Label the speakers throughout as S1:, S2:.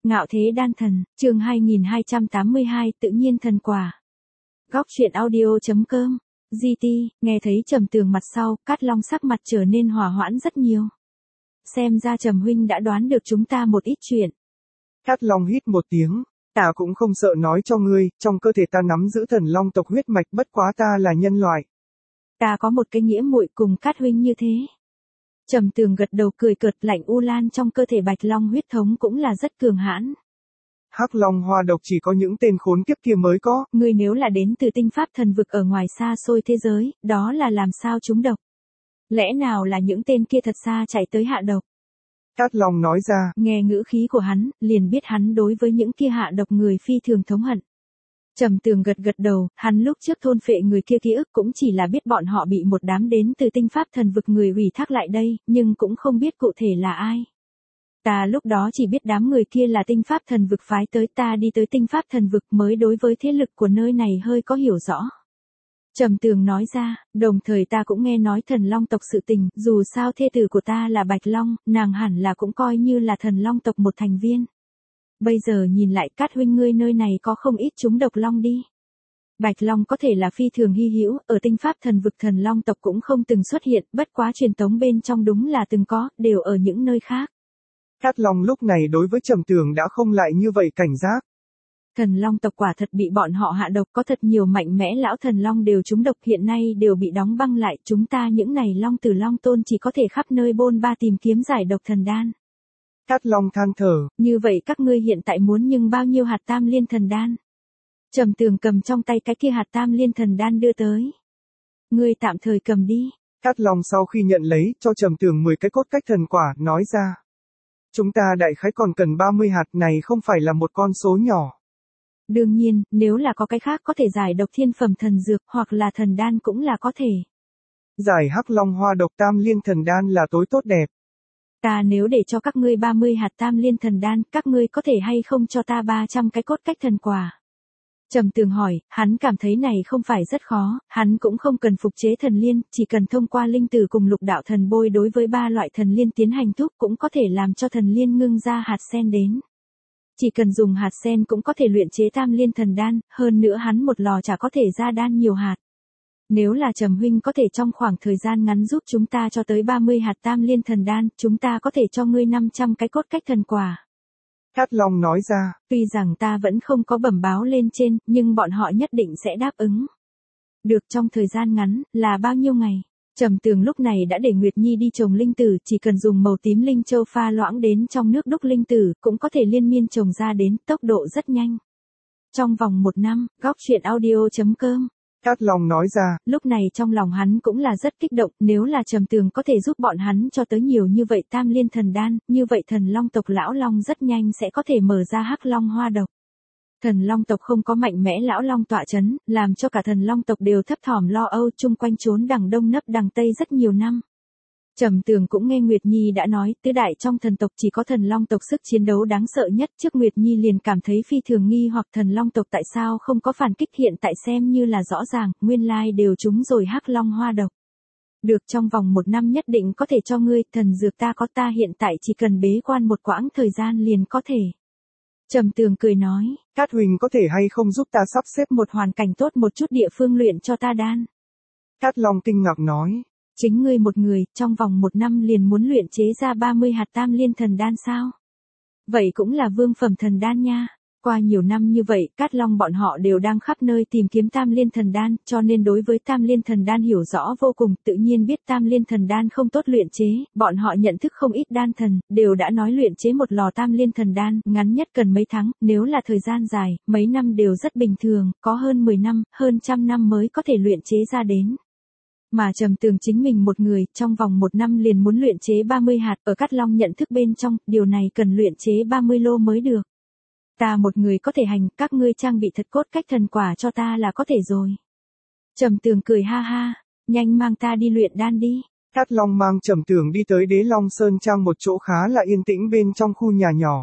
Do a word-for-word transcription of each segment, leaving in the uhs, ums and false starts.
S1: Ngạo thế đan thần, chương hai nghìn hai trăm tám mươi hai, tự nhiên thần quả. Góc truyện audio.com, giê tê, nghe thấy Trầm Tường mặt sau, Cát Long sắc mặt trở nên hòa hoãn rất nhiều. Xem ra Trầm huynh đã đoán được chúng ta một ít chuyện.
S2: Cát Long hít một tiếng, ta cũng không sợ nói cho ngươi, trong cơ thể ta nắm giữ thần long tộc huyết mạch, bất quá ta là nhân loại.
S1: Ta có một cái nghĩa muội cùng Cát huynh như thế. Trầm Tường gật đầu cười cợt, lạnh u lan trong cơ thể Bạch Long huyết thống cũng là rất cường hãn.
S2: Hắc Long hoa độc chỉ có những tên khốn kiếp kia mới có.
S1: Ngươi nếu là đến từ tinh pháp thần vực ở ngoài xa xôi thế giới, đó là làm sao chúng độc? Lẽ nào là những tên kia thật xa chạy tới hạ độc?
S2: Cát Long nói ra.
S1: Nghe ngữ khí của hắn, liền biết hắn đối với những kia hạ độc người phi thường thống hận. Trầm Tường gật gật đầu, hắn lúc trước thôn phệ người kia ký ức cũng chỉ là biết bọn họ bị một đám đến từ tinh pháp thần vực người ủy thác lại đây, nhưng cũng không biết cụ thể là ai. Ta lúc đó chỉ biết đám người kia là tinh pháp thần vực phái tới, ta đi tới tinh pháp thần vực mới đối với thế lực của nơi này hơi có hiểu rõ. Trầm Tường nói ra, đồng thời ta cũng nghe nói thần long tộc sự tình, dù sao thê tử của ta là Bạch Long, nàng hẳn là cũng coi như là thần long tộc một thành viên. Bây giờ nhìn lại Cát huynh ngươi nơi này có không ít chúng độc long đi. Bạch Long có thể là phi thường hy hữu, ở tinh pháp thần vực thần long tộc cũng không từng xuất hiện, bất quá truyền tống bên trong đúng là từng có, đều ở những nơi khác.
S2: Cát Long lúc này đối với Trầm Tường đã không lại như vậy cảnh giác.
S1: Thần long tộc quả thật bị bọn họ hạ độc, có thật nhiều mạnh mẽ lão thần long đều trúng độc, hiện nay đều bị đóng băng lại, chúng ta những này long tử long tôn chỉ có thể khắp nơi bôn ba tìm kiếm giải độc thần đan.
S2: Cát Long than thở.
S1: Như vậy các ngươi hiện tại muốn nhưng bao nhiêu hạt tam liên thần đan? Trầm Tường cầm trong tay cái kia hạt tam liên thần đan đưa tới. Ngươi tạm thời cầm đi.
S2: Cát Long sau khi nhận lấy, cho Trầm Tường mười cái cốt cách thần quả, nói ra. Chúng ta đại khái còn cần ba mươi hạt, này không phải là một con số nhỏ.
S1: Đương nhiên, nếu là có cái khác có thể giải độc thiên phẩm thần dược, hoặc là thần đan cũng là có thể.
S2: Giải Hắc Long hoa độc tam liên thần đan là tối tốt đẹp.
S1: Ta nếu để cho các ngươi ba mươi hạt tam liên thần đan, các ngươi có thể hay không cho ta ba trăm cái cốt cách thần quả? Trầm Tường hỏi, hắn cảm thấy này không phải rất khó, hắn cũng không cần phục chế thần liên, chỉ cần thông qua linh tử cùng lục đạo thần bôi đối với ba loại thần liên tiến hành thúc cũng có thể làm cho thần liên ngưng ra hạt sen đến. Chỉ cần dùng hạt sen cũng có thể luyện chế tam liên thần đan, hơn nữa hắn một lò chả có thể ra đan nhiều hạt. Nếu là Trầm huynh có thể trong khoảng thời gian ngắn giúp chúng ta cho tới ba mươi hạt tam liên thần đan, chúng ta có thể cho ngươi năm trăm cái cốt cách thần quả.
S2: Cát Long nói ra.
S1: Tuy rằng ta vẫn không có bẩm báo lên trên, nhưng bọn họ nhất định sẽ đáp ứng. Được, trong thời gian ngắn, là bao nhiêu ngày? Trầm Tường lúc này đã để Nguyệt Nhi đi trồng linh tử, chỉ cần dùng màu tím linh châu pha loãng đến trong nước đúc linh tử, cũng có thể liên miên trồng ra đến, tốc độ rất nhanh. Trong vòng một năm, góc truyện audio.com.
S2: Cát Long nói ra. Lúc
S1: này trong lòng hắn cũng là rất kích động, nếu là Trầm Tường có thể giúp bọn hắn cho tới nhiều như vậy tam liên thần đan, như vậy thần long tộc lão long rất nhanh sẽ có thể mở ra hắc long hoa độc. Thần long tộc không có mạnh mẽ lão long tọa chấn, làm cho cả thần long tộc đều thấp thỏm lo âu, chung quanh trốn đằng đông nấp đằng tây rất nhiều năm. Trầm Tường cũng nghe Nguyệt Nhi đã nói, tứ đại trong thần tộc chỉ có thần long tộc sức chiến đấu đáng sợ nhất, trước Nguyệt Nhi liền cảm thấy phi thường nghi hoặc thần long tộc tại sao không có phản kích, hiện tại xem như là rõ ràng, nguyên lai đều trúng rồi hắc long hoa độc. Được, trong vòng một năm nhất định có thể cho ngươi, thần dược ta có, ta hiện tại chỉ cần bế quan một quãng thời gian liền có thể. Trầm Tường cười nói,
S2: Cát huynh có thể hay không giúp ta sắp xếp một
S1: hoàn cảnh tốt một chút địa phương luyện cho ta đan?
S2: Cát Long kinh ngạc nói.
S1: Chính ngươi một người, trong vòng một năm liền muốn luyện chế ra ba mươi hạt tam liên thần đan sao? Vậy cũng là vương phẩm thần đan nha. Qua nhiều năm như vậy, Cát Long bọn họ đều đang khắp nơi tìm kiếm tam liên thần đan, cho nên đối với tam liên thần đan hiểu rõ vô cùng, tự nhiên biết tam liên thần đan không tốt luyện chế, bọn họ nhận thức không ít đan thần, đều đã nói luyện chế một lò tam liên thần đan, ngắn nhất cần mấy tháng, nếu là thời gian dài, mấy năm đều rất bình thường, có hơn mười năm, hơn trăm năm mới có thể luyện chế ra đến. Mà Trầm Tường chính mình một người, trong vòng một năm liền muốn luyện chế ba mươi hạt, ở Cát Long nhận thức bên trong, điều này cần luyện chế ba mươi lô mới được. Ta một người có thể hành, các ngươi trang bị thật cốt cách thần quả cho ta là có thể rồi. Trầm Tường cười ha ha, nhanh mang ta đi luyện đan đi.
S2: Cát Long mang Trầm Tường đi tới Đế Long Sơn Trang, một chỗ khá là yên tĩnh bên trong khu nhà nhỏ.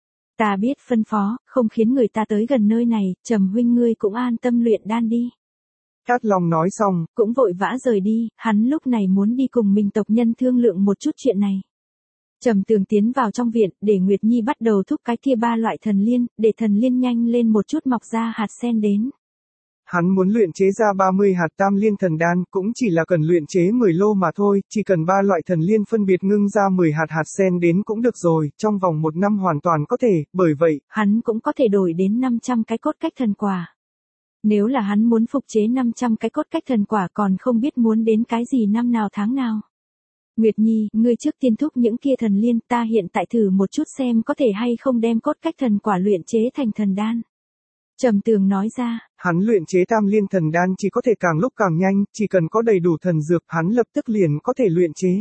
S1: Ta biết phân phó, không khiến người ta tới gần nơi này, Trầm huynh ngươi cũng an tâm luyện đan đi.
S2: Cát Long nói xong,
S1: cũng vội vã rời đi, hắn lúc này muốn đi cùng mình tộc nhân thương lượng một chút chuyện này. Trầm Tường tiến vào trong viện, để Nguyệt Nhi bắt đầu thúc cái kia ba loại thần liên, để thần liên nhanh lên một chút mọc ra hạt sen đến.
S2: Hắn muốn luyện chế ra ba mươi hạt tam liên thần đan, cũng chỉ là cần luyện chế mười lô mà thôi, chỉ cần ba loại thần liên phân biệt ngưng ra mười hạt hạt sen đến cũng được rồi, trong vòng một năm hoàn toàn có thể, bởi vậy,
S1: hắn cũng có thể đổi đến năm trăm cái cốt cách thần quả. Nếu là hắn muốn phục chế năm trăm cái cốt cách thần quả còn không biết muốn đến cái gì năm nào tháng nào. Nguyệt Nhi, ngươi trước tiên thúc những kia thần liên, ta hiện tại thử một chút xem có thể hay không đem cốt cách thần quả luyện chế thành thần đan. Trầm Tường nói ra,
S2: hắn luyện chế tam liên thần đan chỉ có thể càng lúc càng nhanh, chỉ cần có đầy đủ thần dược, hắn lập tức liền có thể luyện chế.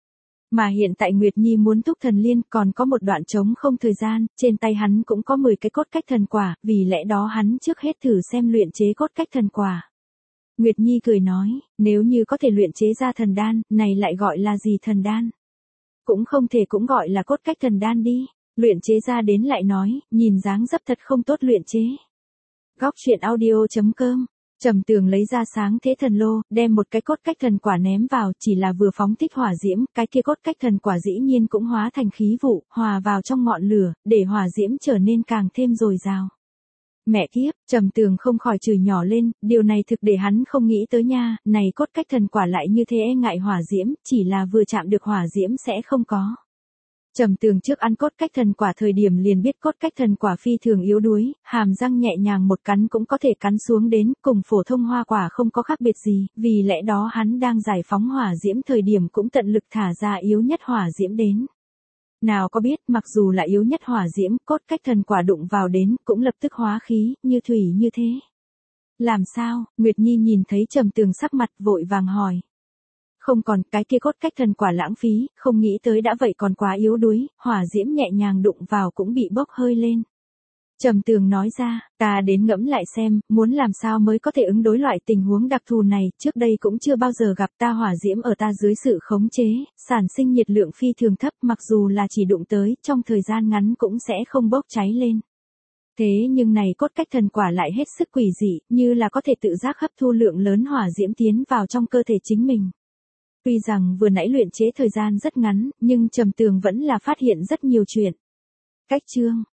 S1: Mà hiện tại Nguyệt Nhi muốn thúc thần liên còn có một đoạn trống không thời gian, trên tay hắn cũng có mười cái cốt cách thần quả, vì lẽ đó hắn trước hết thử xem luyện chế cốt cách thần quả. Nguyệt Nhi cười nói, nếu như có thể luyện chế ra thần đan, này lại gọi là gì thần đan? Cũng không thể cũng gọi là cốt cách thần đan đi, luyện chế ra đến lại nói, nhìn dáng dấp thật không tốt luyện chế. Góc truyện audio chấm com. Trầm Tường lấy ra sáng thế thần lô, đem một cái cốt cách thần quả ném vào, chỉ là vừa phóng thích hỏa diễm, cái kia cốt cách thần quả dĩ nhiên cũng hóa thành khí vụ, hòa vào trong ngọn lửa, để hỏa diễm trở nên càng thêm dồi dào. Mẹ kiếp, Trầm Tường không khỏi chửi nhỏ lên, điều này thực để hắn không nghĩ tới nha, này cốt cách thần quả lại như thế e ngại hỏa diễm, chỉ là vừa chạm được hỏa diễm sẽ không có. Trầm Tường trước ăn cốt cách thần quả thời điểm liền biết cốt cách thần quả phi thường yếu đuối, hàm răng nhẹ nhàng một cắn cũng có thể cắn xuống đến, cùng phổ thông hoa quả không có khác biệt gì, vì lẽ đó hắn đang giải phóng hỏa diễm thời điểm cũng tận lực thả ra yếu nhất hỏa diễm đến. Nào có biết, mặc dù là yếu nhất hỏa diễm, cốt cách thần quả đụng vào đến, cũng lập tức hóa khí, như thủy như thế. Làm sao? Nguyệt Nhi nhìn thấy Trầm Tường sắc mặt vội vàng hỏi. Không còn, cái kia cốt cách thần quả lãng phí, không nghĩ tới đã vậy còn quá yếu đuối, hỏa diễm nhẹ nhàng đụng vào cũng bị bốc hơi lên. Trầm Tường nói ra, ta đến ngẫm lại xem, muốn làm sao mới có thể ứng đối loại tình huống đặc thù này, trước đây cũng chưa bao giờ gặp ta hỏa diễm ở ta dưới sự khống chế, sản sinh nhiệt lượng phi thường thấp, mặc dù là chỉ đụng tới, trong thời gian ngắn cũng sẽ không bốc cháy lên. Thế nhưng này cốt cách thần quả lại hết sức quỷ dị, như là có thể tự giác hấp thu lượng lớn hỏa diễm tiến vào trong cơ thể chính mình. Tuy rằng vừa nãy luyện chế thời gian rất ngắn, nhưng Trầm Tường vẫn là phát hiện rất nhiều chuyện. Cách chương